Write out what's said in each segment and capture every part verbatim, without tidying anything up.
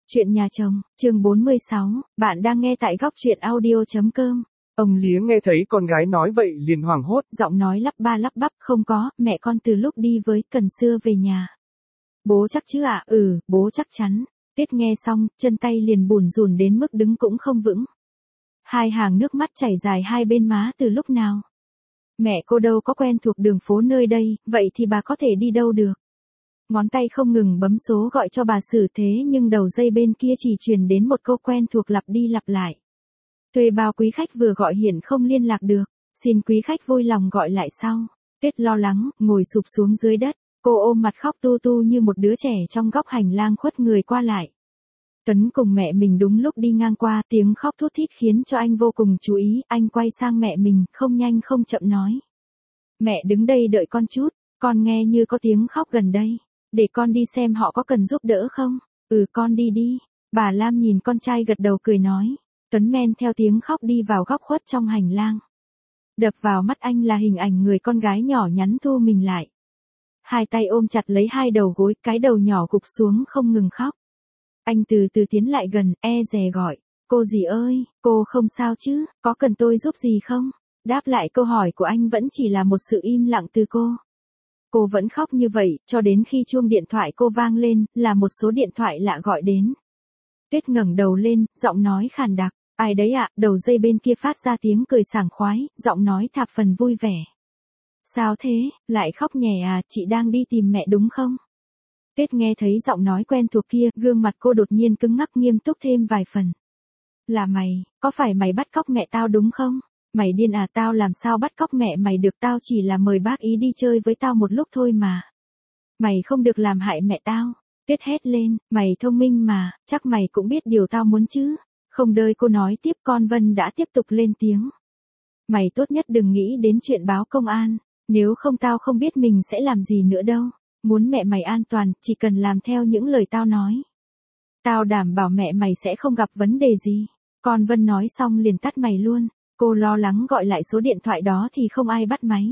Chuyện nhà chồng, chương bốn mươi sáu, bạn đang nghe tại góc truyện audio chấm com. Ông Lía nghe thấy con gái nói vậy liền hoảng hốt. Giọng nói lắp ba lắp bắp, không có, mẹ con từ lúc đi với Cần Xưa về nhà. Bố chắc chứ ạ, à? Ừ, bố chắc chắn. Tuyết nghe xong, chân tay liền bủn rủn đến mức đứng cũng không vững. Hai hàng nước mắt chảy dài hai bên má từ lúc nào. Mẹ cô đâu có quen thuộc đường phố nơi đây, vậy thì bà có thể đi đâu được. Ngón tay không ngừng bấm số gọi cho bà xử thế nhưng đầu dây bên kia chỉ truyền đến một câu quen thuộc lặp đi lặp lại. Thuê bao quý khách vừa gọi hiện không liên lạc được, xin quý khách vui lòng gọi lại sau. Tuyết lo lắng, ngồi sụp xuống dưới đất, cô ôm mặt khóc tu tu như một đứa trẻ trong góc hành lang khuất người qua lại. Tuấn cùng mẹ mình đúng lúc đi ngang qua, tiếng khóc thút thít khiến cho anh vô cùng chú ý, anh quay sang mẹ mình, không nhanh không chậm nói. Mẹ đứng đây đợi con chút, con nghe như có tiếng khóc gần đây. Để con đi xem họ có cần giúp đỡ không? Ừ, con đi đi. Bà Lam nhìn con trai gật đầu cười nói. Tuấn men theo tiếng khóc đi vào góc khuất trong hành lang. Đập vào mắt anh là hình ảnh người con gái nhỏ nhắn thu mình lại. Hai tay ôm chặt lấy hai đầu gối, cái đầu nhỏ gục xuống không ngừng khóc. Anh từ từ tiến lại gần, e dè gọi. Cô dì ơi, cô không sao chứ, có cần tôi giúp gì không? Đáp lại câu hỏi của anh vẫn chỉ là một sự im lặng từ cô. Cô vẫn khóc như vậy, cho đến khi chuông điện thoại cô vang lên, là một số điện thoại lạ gọi đến. Tuyết ngẩng đầu lên, giọng nói khàn đặc. Ai đấy ạ? Đầu dây bên kia phát ra tiếng cười sảng khoái, giọng nói thạp phần vui vẻ. Sao thế, lại khóc nhè à, chị đang đi tìm mẹ đúng không? Tuyết nghe thấy giọng nói quen thuộc kia, gương mặt cô đột nhiên cứng ngắc nghiêm túc thêm vài phần. Là mày, có phải mày bắt cóc mẹ tao đúng không? Mày điên à, tao làm sao bắt cóc mẹ mày được, tao chỉ là mời bác ý đi chơi với tao một lúc thôi mà. Mày không được làm hại mẹ tao. Tuyết hét lên, mày thông minh mà, chắc mày cũng biết điều tao muốn chứ. Không đợi cô nói tiếp, con Vân đã tiếp tục lên tiếng. Mày tốt nhất đừng nghĩ đến chuyện báo công an, nếu không tao không biết mình sẽ làm gì nữa đâu. Muốn mẹ mày an toàn, chỉ cần làm theo những lời tao nói. Tao đảm bảo mẹ mày sẽ không gặp vấn đề gì. Con Vân nói xong liền tắt mày luôn. Cô lo lắng gọi lại số điện thoại đó thì không ai bắt máy.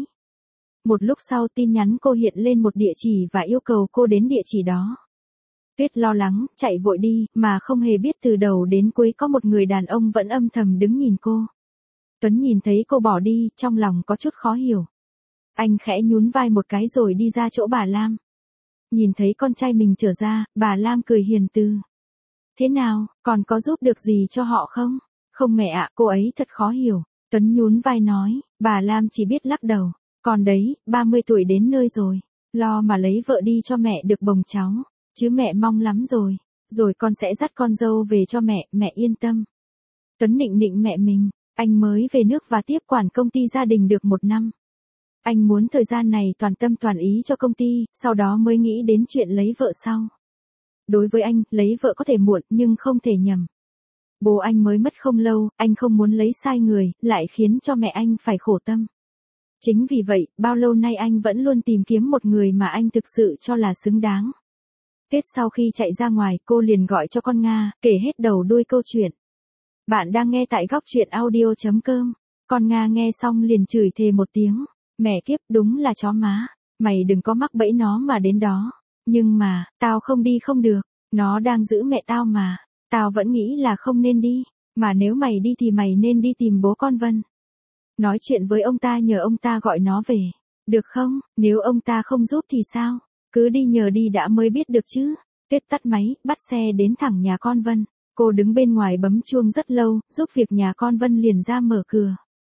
Một lúc sau tin nhắn cô hiện lên một địa chỉ và yêu cầu cô đến địa chỉ đó. Tuyết lo lắng, chạy vội đi, mà không hề biết từ đầu đến cuối có một người đàn ông vẫn âm thầm đứng nhìn cô. Tuấn nhìn thấy cô bỏ đi, trong lòng có chút khó hiểu. Anh khẽ nhún vai một cái rồi đi ra chỗ bà Lam. Nhìn thấy con trai mình trở ra, bà Lam cười hiền từ. Thế nào, còn có giúp được gì cho họ không? Không mẹ ạ, cô ấy thật khó hiểu. Tuấn nhún vai nói, bà Lam chỉ biết lắc đầu. Còn đấy, ba mươi tuổi đến nơi rồi. Lo mà lấy vợ đi cho mẹ được bồng cháu. Chứ mẹ mong lắm rồi. Rồi con sẽ dắt con dâu về cho mẹ, mẹ yên tâm. Tuấn nịnh nịnh mẹ mình. Anh mới về nước và tiếp quản công ty gia đình được một năm. Anh muốn thời gian này toàn tâm toàn ý cho công ty, sau đó mới nghĩ đến chuyện lấy vợ sau. Đối với anh, lấy vợ có thể muộn nhưng không thể nhầm. Bố anh mới mất không lâu, anh không muốn lấy sai người, lại khiến cho mẹ anh phải khổ tâm. Chính vì vậy, bao lâu nay anh vẫn luôn tìm kiếm một người mà anh thực sự cho là xứng đáng. Tuyết sau khi chạy ra ngoài, cô liền gọi cho con Nga, kể hết đầu đuôi câu chuyện. Bạn đang nghe tại góc truyện audio chấm com. Con Nga nghe xong liền chửi thề một tiếng. Mẹ kiếp, đúng là chó má. Mày đừng có mắc bẫy nó mà đến đó. Nhưng mà, tao không đi không được. Nó đang giữ mẹ tao mà. Tao vẫn nghĩ là không nên đi. Mà nếu mày đi thì mày nên đi tìm bố con Vân. Nói chuyện với ông ta nhờ ông ta gọi nó về. Được không? Nếu ông ta không giúp thì sao? Cứ đi nhờ đi đã mới biết được chứ. Tuyết tắt máy, bắt xe đến thẳng nhà con Vân. Cô đứng bên ngoài bấm chuông rất lâu, giúp việc nhà con Vân liền ra mở cửa.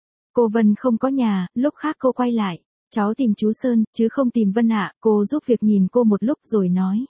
Cô Vân không có nhà, lúc khác cô quay lại. Cháu tìm chú Sơn, chứ không tìm Vân ạ. Cô giúp việc nhìn cô một lúc rồi nói.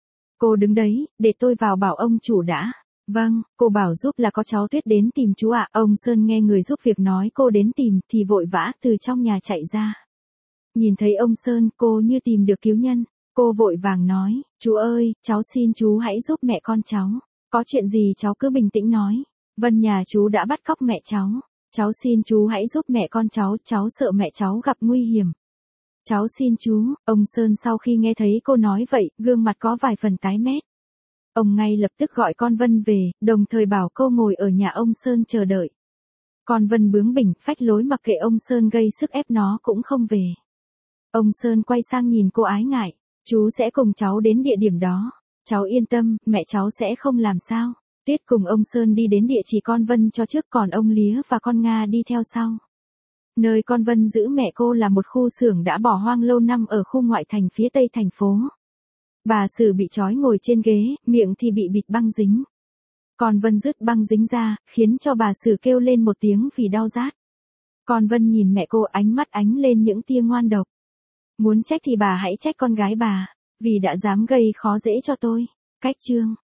Cô đứng đấy, để tôi vào bảo ông chủ đã. Vâng, cô bảo giúp là có cháu Tuyết đến tìm chú ạ. Ông Sơn nghe người giúp việc nói cô đến tìm, thì vội vã từ trong nhà chạy ra. Nhìn thấy ông Sơn, cô như tìm được cứu nhân. Cô vội vàng nói, chú ơi, cháu xin chú hãy giúp mẹ con cháu. Có chuyện gì cháu cứ bình tĩnh nói. Vân nhà chú đã bắt cóc mẹ cháu. Cháu xin chú hãy giúp mẹ con cháu, cháu sợ mẹ cháu gặp nguy hiểm. Cháu xin chú. Ông Sơn sau khi nghe thấy cô nói vậy, gương mặt có vài phần tái mét. Ông ngay lập tức gọi con Vân về, đồng thời bảo cô ngồi ở nhà ông Sơn chờ đợi. Con Vân bướng bỉnh, phách lối mặc kệ ông Sơn gây sức ép nó cũng không về. Ông Sơn quay sang nhìn cô ái ngại. Chú sẽ cùng cháu đến địa điểm đó. Cháu yên tâm, mẹ cháu sẽ không làm sao. Tuyết cùng ông Sơn đi đến địa chỉ con Vân cho trước, còn ông Lía và con Nga đi theo sau. Nơi con Vân giữ mẹ cô là một khu xưởng đã bỏ hoang lâu năm ở khu ngoại thành phía tây thành phố. Bà Sử bị trói ngồi trên ghế, miệng thì bị bịt băng dính. Con Vân rứt băng dính ra, khiến cho bà Sử kêu lên một tiếng vì đau rát. Con Vân nhìn mẹ cô, ánh mắt ánh lên những tia ngoan độc. Muốn trách thì bà hãy trách con gái bà, vì đã dám gây khó dễ cho tôi. Cách chương